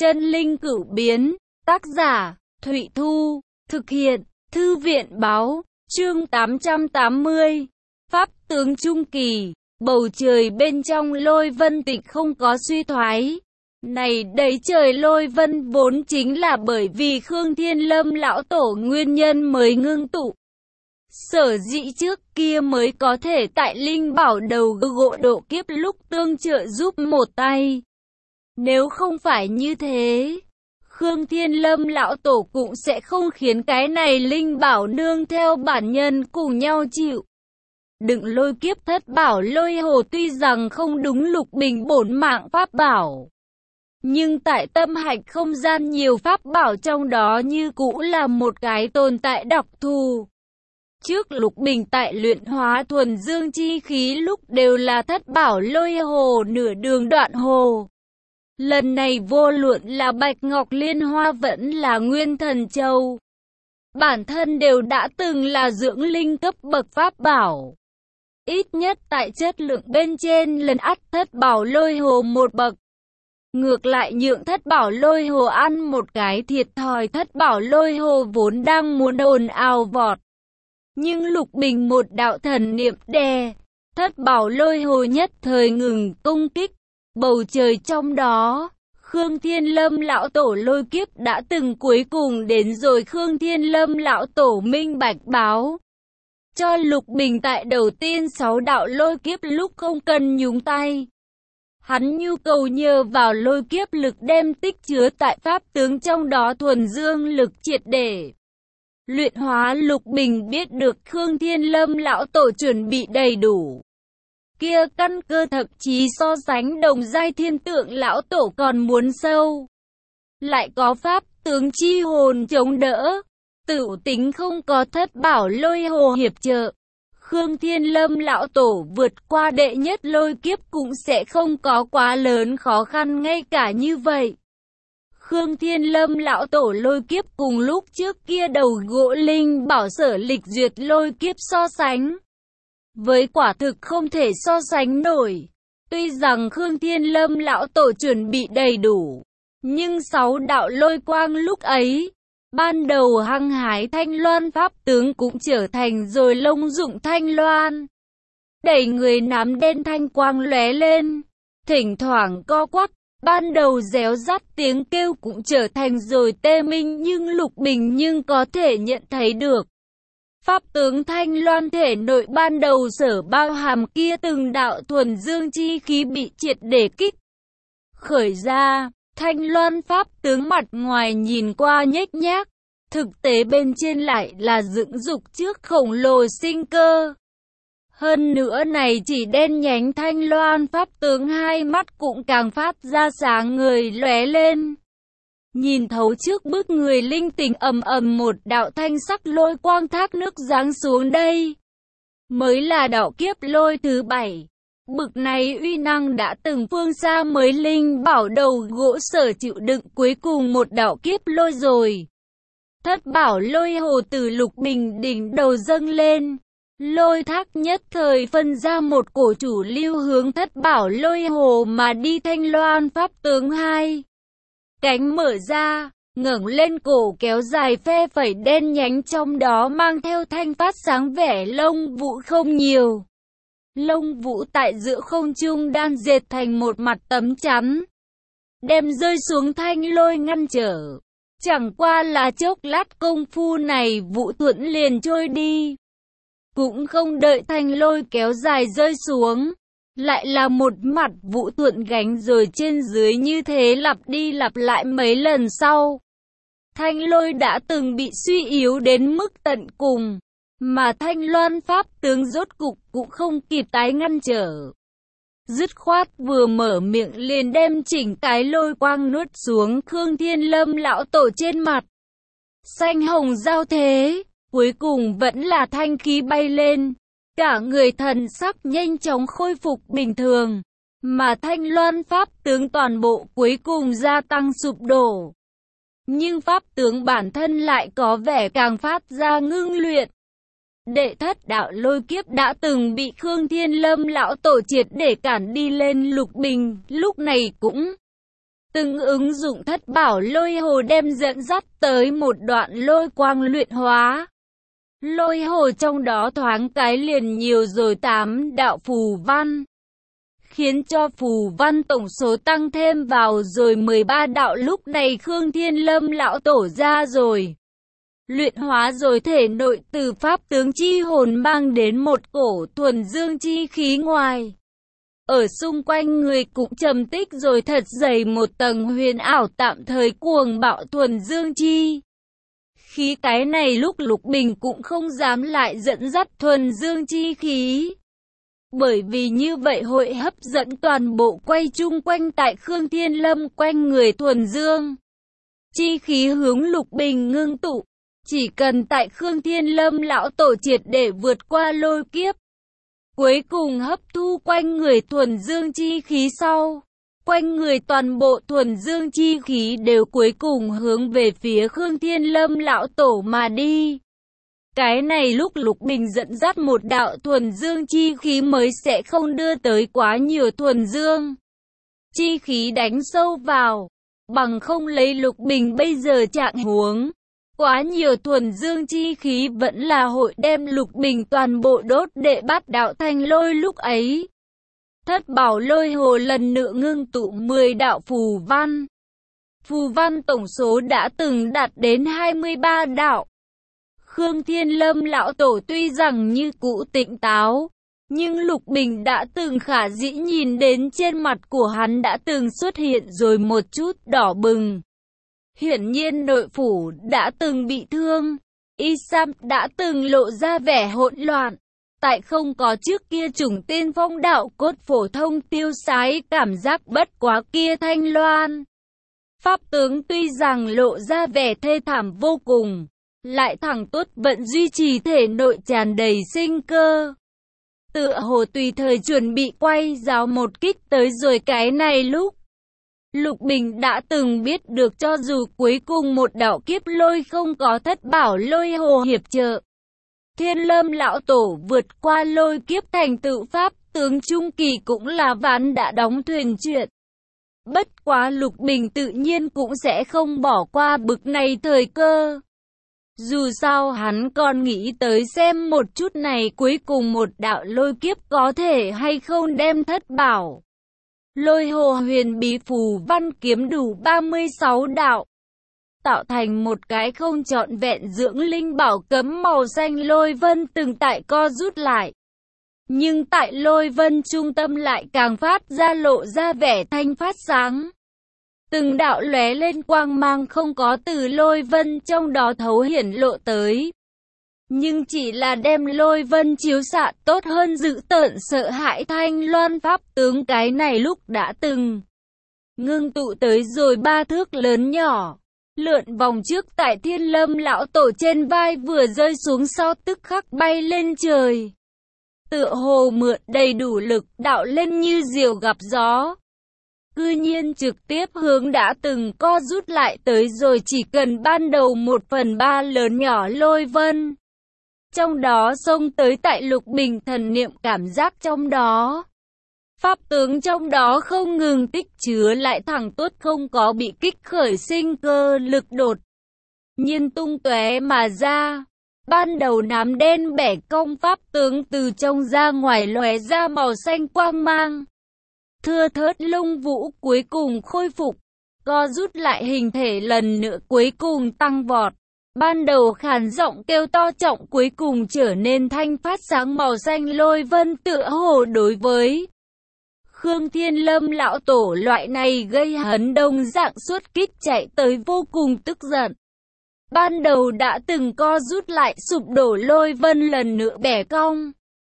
Chân linh cửu biến, tác giả, Thụy Thu, thực hiện, Thư viện báo, chương 880. Pháp tướng trung kỳ, bầu trời bên trong lôi vân tịch không có suy thoái. Này đấy, trời lôi vân vốn chính là bởi vì Khương Thiên Lâm lão tổ nguyên nhân mới ngưng tụ. Sở dĩ trước kia mới có thể tại linh bảo đầu gỗ độ kiếp lúc tương trợ giúp một tay. Nếu không phải như thế, Khương Thiên Lâm lão tổ cũng sẽ không khiến cái này linh bảo nương theo bản nhân cùng nhau chịu đựng lôi kiếp. Thất bảo lôi hồ tuy rằng không đúng Lục Bình bổn mạng pháp bảo, nhưng tại tâm hạch không gian nhiều pháp bảo trong đó như cũ là một cái tồn tại đặc thù. Trước Lục Bình tại luyện hóa thuần dương chi khí lúc đều là thất bảo lôi hồ nửa đường đoạn hồ. Lần này vô luận là Bạch Ngọc Liên Hoa vẫn là Nguyên Thần Châu, bản thân đều đã từng là dưỡng linh cấp bậc pháp bảo. Ít nhất tại chất lượng bên trên lần ắt thất bảo lôi hồ một bậc. Ngược lại nhượng thất bảo lôi hồ ăn một cái thiệt thòi. Thất bảo lôi hồ vốn đang muốn ồn ào vọt, nhưng Lục Bình một đạo thần niệm đè thất bảo lôi hồ nhất thời ngừng công kích. Bầu trời trong đó, Khương Thiên Lâm lão tổ lôi kiếp đã từng cuối cùng đến rồi. Khương Thiên Lâm lão tổ minh bạch báo cho Lục Bình tại đầu tiên 6 đạo lôi kiếp lúc không cần nhúng tay. Hắn nhu cầu nhờ vào lôi kiếp lực đem tích chứa tại pháp tướng trong đó thuần dương lực triệt để luyện hóa. Lục Bình biết được Khương Thiên Lâm lão tổ chuẩn bị đầy đủ. Kia căn cơ thậm chí so sánh đồng giai Thiên Tượng lão tổ còn muốn sâu. Lại có pháp tướng chi hồn chống đỡ. Tự tính không có thất bảo lôi hồ hiệp trợ, Khương Thiên Lâm lão tổ vượt qua đệ nhất lôi kiếp cũng sẽ không có quá lớn khó khăn. Ngay cả như vậy, Khương Thiên Lâm lão tổ lôi kiếp cùng lúc trước kia đầu gỗ linh bảo sở lịch duyệt lôi kiếp so sánh với quả thực không thể so sánh nổi. Tuy rằng Khương Thiên Lâm lão tổ chuẩn bị đầy đủ, nhưng 6 đạo lôi quang lúc ấy, ban đầu hăng hái thanh loan pháp tướng cũng trở thành rồi lông dụng thanh loan. Đẩy người nắm đen thanh quang lóe lên, thỉnh thoảng co quắp. Ban đầu réo rắt tiếng kêu cũng trở thành rồi tê minh, nhưng Lục Bình có thể nhận thấy được. Pháp tướng thanh loan thể nội ban đầu sở bao hàm kia từng đạo thuần dương chi khí bị triệt để kích khởi ra. Thanh loan pháp tướng mặt ngoài nhìn qua nhếch nhác, thực tế bên trên lại là dựng dục trước khổng lồ sinh cơ. Hơn nữa này chỉ đen nhánh thanh loan pháp tướng hai mắt cũng càng phát ra sáng người lóe lên. Nhìn thấu trước bức người linh tình ầm ầm một đạo thanh sắc lôi quang thác nước giáng xuống. Đây mới là đạo kiếp lôi thứ 7. Bực này uy năng đã từng phương xa mới linh bảo đầu gỗ sở chịu đựng cuối cùng một đạo kiếp lôi rồi. Thất bảo lôi hồ từ Lục Bình đỉnh đầu dâng lên. Lôi thác nhất thời phân ra một cổ chủ lưu hướng thất bảo lôi hồ mà đi. Thanh loan pháp tướng 2 cánh mở ra, ngẩng lên cổ kéo dài phe phẩy đen nhánh, trong đó mang theo thanh phát sáng vẻ lông vũ không nhiều. Lông vũ tại giữa không trung đan dệt thành một mặt tấm chắn, đem rơi xuống thanh lôi ngăn trở. Chẳng qua là chốc lát công phu này vũ thuẫn liền trôi đi. Cũng không đợi thanh lôi kéo dài rơi xuống, lại là một mặt vũ thuẫn gánh rồi trên dưới như thế lặp đi lặp lại mấy lần sau. Thanh lôi đã từng bị suy yếu đến mức tận cùng, mà thanh loan pháp tướng rốt cục cũng không kịp tái ngăn trở. Dứt khoát vừa mở miệng liền đem chỉnh cái lôi quang nuốt xuống. Khương Thiên Lâm lão tổ trên mặt xanh hồng giao thế, cuối cùng vẫn là thanh khí bay lên. Cả người thần sắc nhanh chóng khôi phục bình thường, mà thanh loan pháp tướng toàn bộ cuối cùng gia tăng sụp đổ. Nhưng pháp tướng bản thân lại có vẻ càng phát ra ngưng luyện. Đệ thất đạo lôi kiếp đã từng bị Khương Thiên Lâm lão tổ triệt để cản đi lên. Lục Bình lúc này cũng Từng ứng dụng thất bảo lôi hồ đem dẫn dắt tới một đoạn lôi quang luyện hóa. Lôi hồ trong đó thoáng cái liền nhiều rồi 8 đạo phù văn, khiến cho phù văn tổng số tăng thêm vào rồi 13 đạo. Lúc này Khương Thiên Lâm lão tổ ra rồi, luyện hóa rồi thể nội từ pháp tướng chi hồn mang đến một cổ thuần dương chi khí ngoài. Ở xung quanh người cũng trầm tích rồi thật dày một tầng huyền ảo tạm thời cuồng bạo thuần dương chi khí. Cái này lúc Lục Bình cũng không dám lại dẫn dắt thuần dương chi khí, bởi vì như vậy hội hấp dẫn toàn bộ quay chung quanh tại Khương Thiên Lâm quanh người thuần dương chi khí hướng Lục Bình ngưng tụ. Chỉ cần tại Khương Thiên Lâm lão tổ triệt để vượt qua lôi kiếp, cuối cùng hấp thu quanh người thuần dương chi khí sau, quanh người toàn bộ thuần dương chi khí đều cuối cùng hướng về phía Khương Thiên Lâm lão tổ mà đi. Cái này lúc Lục Bình dẫn dắt một đạo thuần dương chi khí mới sẽ không đưa tới quá nhiều thuần dương chi khí đánh sâu vào, bằng không lấy Lục Bình bây giờ trạng huống, quá nhiều thuần dương chi khí vẫn là hội đem Lục Bình toàn bộ đốt đệ bát đạo thành lôi. Lúc ấy, thất bảo lôi hồ lần nữa ngưng tụ 10 đạo phù văn. Phù văn tổng số đã từng đạt đến 23 đạo. Khương Thiên Lâm lão tổ tuy rằng như cũ tỉnh táo, nhưng Lục Bình đã từng khả dĩ nhìn đến trên mặt của hắn đã từng xuất hiện rồi một chút đỏ bừng. Hiển nhiên nội phủ đã từng bị thương, y sam đã từng lộ ra vẻ hỗn loạn. Tại không có trước kia chủng tiên phong đạo cốt phổ thông tiêu sái cảm giác bất quá kia Thanh Loan. Pháp tướng tuy rằng lộ ra vẻ thê thảm vô cùng, lại thẳng tốt vẫn duy trì thể nội tràn đầy sinh cơ. Tựa hồ tùy thời chuẩn bị quay giáo một kích tới rồi. Cái này lúc Lục Bình đã từng biết được cho dù cuối cùng một đạo kiếp lôi không có thất bảo lôi hồ hiệp trợ, Thiên Lâm lão tổ vượt qua lôi kiếp thành tựu pháp tướng trung kỳ cũng là ván đã đóng thuyền chuyện. Bất quá Lục Bình tự nhiên cũng sẽ không bỏ qua bực này thời cơ. Dù sao hắn còn nghĩ tới xem một chút này cuối cùng một đạo lôi kiếp có thể hay không đem thất bảo lôi hồ huyền bí phù văn kiếm đủ 36 đạo, tạo thành một cái không trọn vẹn dưỡng linh bảo cấm màu xanh. Lôi vân từng tại co rút lại, nhưng tại lôi vân trung tâm lại càng phát ra lộ ra vẻ thanh phát sáng. Từng đạo lóe lên quang mang không có từ lôi vân trong đó thấu hiển lộ tới, nhưng chỉ là đem lôi vân chiếu xạ tốt hơn dữ tợn sợ hãi Thanh Loan pháp tướng. Cái này lúc đã từng ngưng tụ tới rồi 3 thước lớn nhỏ, lượn vòng trước tại Thiên Lâm lão tổ trên vai vừa rơi xuống sau tức khắc bay lên trời. Tựa hồ mượn đầy đủ lực đạo lên như diều gặp gió, cư nhiên trực tiếp hướng đã từng co rút lại tới rồi. Chỉ cần ban đầu 1/3 lớn nhỏ lôi vân, trong đó xông tới tại Lục Bình thần niệm cảm giác trong đó. Pháp tướng trong đó không ngừng tích chứa lại thẳng tốt không có bị kích khởi sinh cơ lực đột nhiên tung tóe mà ra. Ban đầu nám đen bẻ cong pháp tướng từ trong ra ngoài lóe ra màu xanh quang mang. Thưa thớt lông vũ cuối cùng khôi phục, co rút lại hình thể lần nữa cuối cùng tăng vọt. Ban đầu khàn giọng kêu to trọng cuối cùng trở nên thanh phát sáng màu xanh. Lôi vân tựa hồ đối với Khương Thiên Lâm lão tổ loại này gây hấn đông dạng xuất kích chạy tới vô cùng tức giận. Ban đầu đã từng co rút lại sụp đổ lôi vân lần nữa bẻ cong,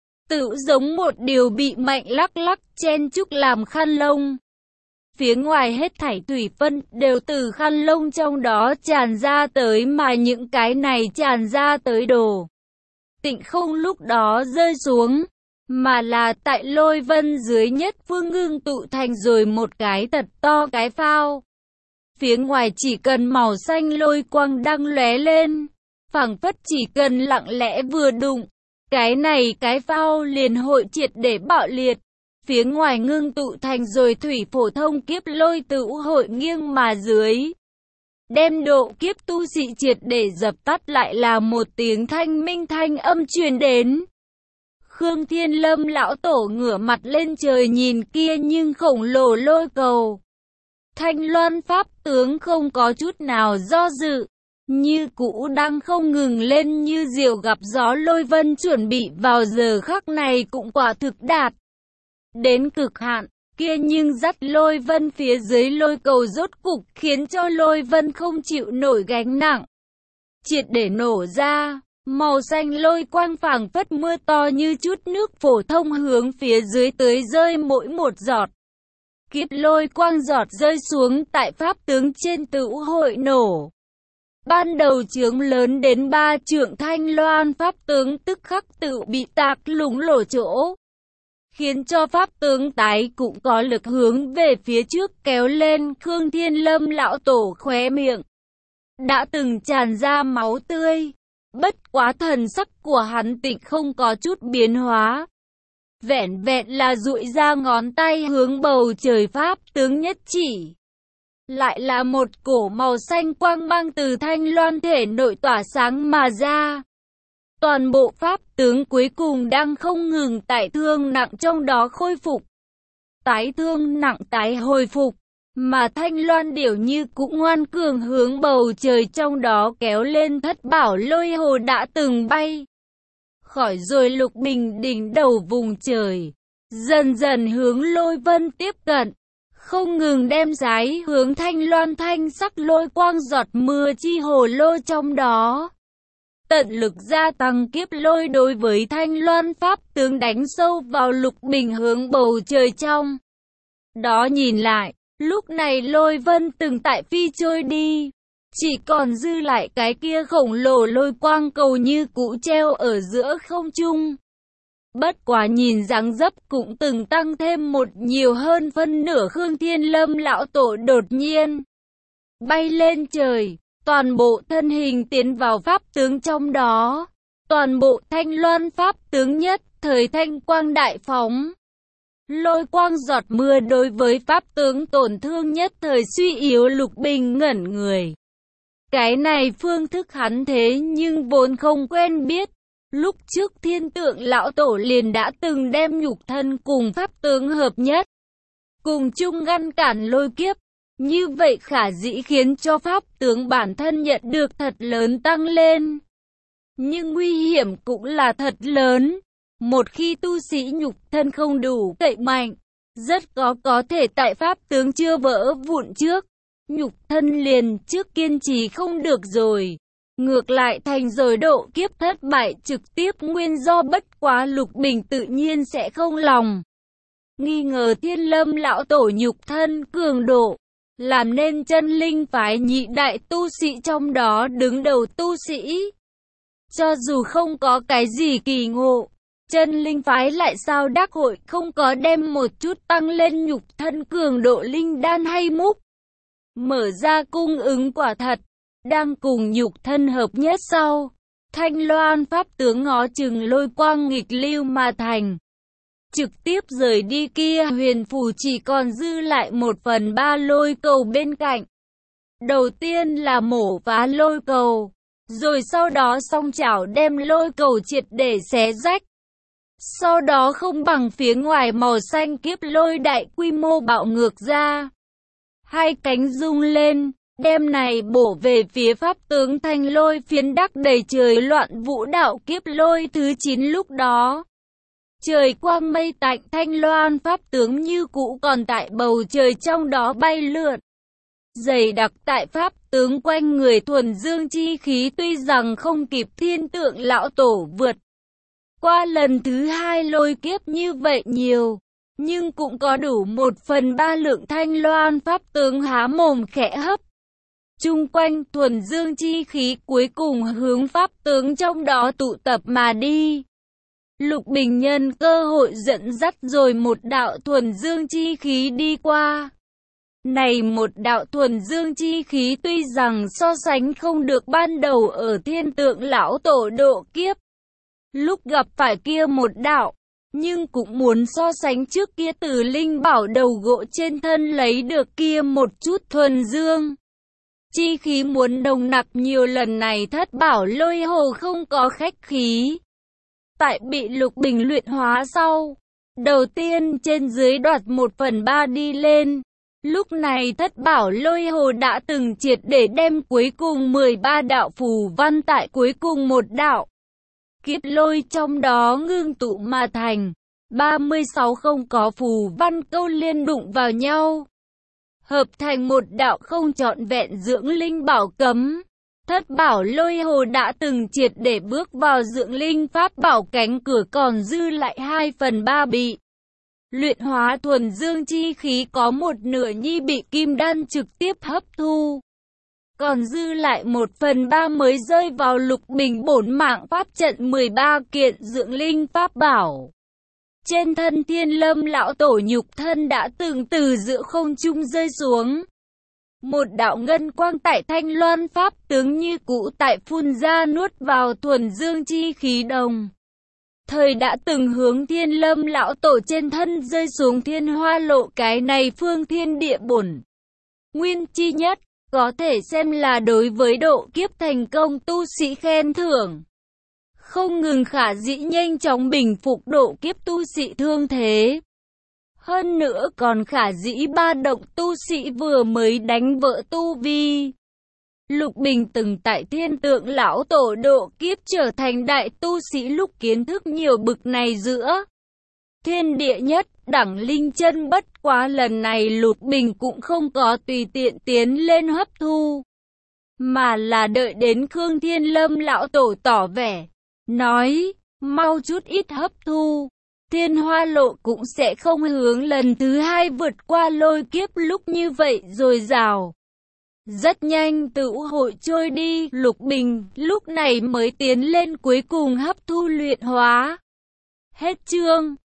tự giống một điều bị mạnh lắc lắc chen chúc làm khăn lông. Phía ngoài hết thảy thủy phân đều từ khăn lông trong đó tràn ra tới, mà những cái này tràn ra tới đồ tịnh không lúc đó rơi xuống, mà là tại lôi vân dưới nhất phương ngưng tụ thành rồi một cái thật to cái phao. Phía ngoài chỉ cần màu xanh lôi quang đang lóe lên, phảng phất chỉ cần lặng lẽ vừa đụng, cái này cái phao liền hội triệt để bạo liệt. phía ngoài ngưng tụ thành rồi thủy phổ thông kiếp lôi tự hội nghiêng mà dưới. Đem độ kiếp tu sĩ triệt để dập tắt lại là một tiếng thanh minh thanh âm truyền đến. Khương Thiên Lâm lão tổ ngửa mặt lên trời nhìn kia nhưng khổng lồ lôi cầu. Thanh Loan pháp tướng không có chút nào do dự, như cũ đang không ngừng lên như diều gặp gió. Lôi vân chuẩn bị vào giờ khắc này cũng quả thực đạt đến cực hạn, kia nhưng dắt lôi vân phía dưới lôi cầu rốt cục khiến cho lôi vân không chịu nổi gánh nặng, triệt để nổ ra. Màu xanh lôi quang phảng phất mưa to như chút nước phổ thông hướng phía dưới tưới rơi mỗi một giọt. Kiếp lôi quang giọt rơi xuống tại pháp tướng trên tự hội nổ. Ban đầu chướng lớn đến 3 trượng Thanh Loan pháp tướng tức khắc tự bị tạc lủng lỗ chỗ, khiến cho pháp tướng tái cũng có lực hướng về phía trước kéo lên. Khương Thiên Lâm lão tổ khóe miệng đã từng tràn ra máu tươi, bất quá thần sắc của hắn tịnh không có chút biến hóa, vẻn vẹn là duỗi ra ngón tay hướng bầu trời pháp tướng nhất chỉ. Lại là một cổ màu xanh quang mang từ Thanh Loan thể nội tỏa sáng mà ra. Toàn bộ pháp tướng cuối cùng đang không ngừng tải thương nặng trong đó khôi phục, tái thương nặng tái hồi phục, mà Thanh Loan điểu như cũng ngoan cường hướng bầu trời trong đó kéo lên. Thất bảo lôi hồ đã từng bay khỏi rồi lục bình đỉnh đầu vùng trời, dần dần hướng lôi vân tiếp cận, không ngừng đem giái hướng Thanh Loan. Thanh sắc lôi quang giọt mưa chi hồ lô trong đó, tận lực gia tăng kiếp lôi đối với Thanh Loan pháp tướng đánh sâu vào lục bình hướng bầu trời trong đó nhìn lại. Lúc này lôi vân từng tại phi trôi đi, chỉ còn dư lại cái kia khổng lồ lôi quang cầu như cũ treo ở giữa không trung. Bất quá nhìn dáng dấp cũng từng tăng thêm một nhiều hơn phân nửa. Khương Thiên Lâm lão tổ đột nhiên bay lên trời, toàn bộ thân hình tiến vào pháp tướng trong đó. Toàn bộ Thanh Loan pháp tướng nhất thời thanh quang đại phóng. Lôi quang giọt mưa đối với pháp tướng tổn thương nhất thời suy yếu. Lục bình ngẩn người. Cái này phương thức hắn thế nhưng vốn không quen biết. Lúc trước Thiên Tượng lão tổ liền đã từng đem nhục thân cùng pháp tướng hợp nhất, cùng chung ngăn cản lôi kiếp. Như vậy khả dĩ khiến cho pháp tướng bản thân nhận được thật lớn tăng lên. Nhưng nguy hiểm cũng là thật lớn. Một khi tu sĩ nhục thân không đủ cậy mạnh, rất có thể tại pháp tướng chưa vỡ vụn trước, nhục thân liền trước kiên trì không được rồi, ngược lại thành rồi độ kiếp thất bại trực tiếp. Nguyên do bất quá lục bình tự nhiên sẽ không lòng nghi ngờ Thiên Lâm lão tổ nhục thân cường độ, làm nên chân linh phái nhị đại tu sĩ trong đó đứng đầu tu sĩ. Cho dù không có cái gì kỳ ngộ, chân linh phái lại sao đắc hội không có đem một chút tăng lên nhục thân cường độ linh đan hay múc mở ra cung ứng. Quả thật đang cùng nhục thân hợp nhất sau, Thanh Loan pháp tướng ngó chừng lôi quang nghịch lưu mà thành, trực tiếp rời đi. Kia huyền phù chỉ còn dư lại 1/3 lôi cầu bên cạnh. Đầu tiên là mổ phá lôi cầu, rồi sau đó song chảo đem lôi cầu triệt để xé rách. Sau đó không bằng phía ngoài màu xanh kiếp lôi đại quy mô bạo ngược ra, hai cánh rung lên, đem này bổ về phía pháp tướng Thanh Lôi phiến đắc đầy trời loạn vũ đạo kiếp lôi thứ 9. Lúc đó trời quang mây tạnh, Thanh Loan pháp tướng như cũ còn tại bầu trời trong đó bay lượn dày đặc tại pháp tướng quanh người. Thuần dương chi khí tuy rằng không kịp Thiên Tượng lão tổ vượt qua lần thứ 2 lôi kiếp như vậy nhiều, nhưng cũng có đủ 1/3 lượng. Thanh Loan pháp tướng há mồm khẽ hấp chung quanh, thuần dương chi khí cuối cùng hướng pháp tướng trong đó tụ tập mà đi. Lục bình nhân cơ hội dẫn dắt rồi một đạo thuần dương chi khí đi qua. Này một đạo thuần dương chi khí tuy rằng so sánh không được ban đầu ở Thiên Tượng lão tổ độ kiếp lúc gặp phải kia một đạo, nhưng cũng muốn so sánh trước kia từ linh bảo đầu gỗ trên thân lấy được kia một chút thuần dương. Chi khí muốn nồng nặc nhiều, lần này Thất Bảo Lôi Hồ không có khách khí. Tại bị Lục Bình luyện hóa sau, đầu tiên trên dưới đoạt 1/3 đi lên. Lúc này Thất Bảo Lôi Hồ đã từng triệt để đem cuối cùng 13 đạo phù văn tại cuối cùng một đạo kiếp lôi trong đó ngưng tụ mà thành. 36 không có phù văn câu liên đụng vào nhau, hợp thành một đạo không trọn vẹn dưỡng linh bảo cấm. Thất Bảo Lôi Hồ đã từng triệt để bước vào dưỡng linh pháp bảo cánh cửa, còn dư lại 2/3 bị luyện hóa thuần dương chi khí, có một nửa nhi bị kim đan trực tiếp hấp thu. Còn dư lại 1/3 mới rơi vào Lục Bình bổn mạng pháp trận 13 kiện dưỡng linh pháp bảo. Trên thân Thiên Lâm lão tổ nhục thân đã từng từ giữa không trung rơi xuống. Một đạo ngân quang tại Thanh Loan pháp tướng như cũ tại phun ra nuốt vào thuần dương chi khí đồng thời đã từng hướng Thiên Lâm lão tổ trên thân rơi xuống Thiên Hoa Lộ. Cái này phương thiên địa bổn nguyên chi nhất, có thể xem là đối với độ kiếp thành công tu sĩ khen thưởng. Không ngừng khả dĩ nhanh chóng bình phục độ kiếp tu sĩ thương thế. Hơn nữa còn khả dĩ ba động tu sĩ vừa mới đánh vỡ tu vi. Lục Bình từng tại Thiên Tượng lão tổ độ kiếp trở thành đại tu sĩ lúc kiến thức nhiều bực này giữa thiên địa nhất đẳng linh chân, bất quá lần này Lục Bình cũng không có tùy tiện tiến lên hấp thu, mà là đợi đến Khương Thiên Lâm lão tổ tỏ vẻ, nói, mau chút ít hấp thu. Thiên Hoa Lộ cũng sẽ không hướng lần thứ hai vượt qua lôi kiếp lúc như vậy dồi dào. Rất nhanh tựu hội trôi đi, Lục Bình lúc này mới tiến lên cuối cùng hấp thu luyện hóa. Hết chương.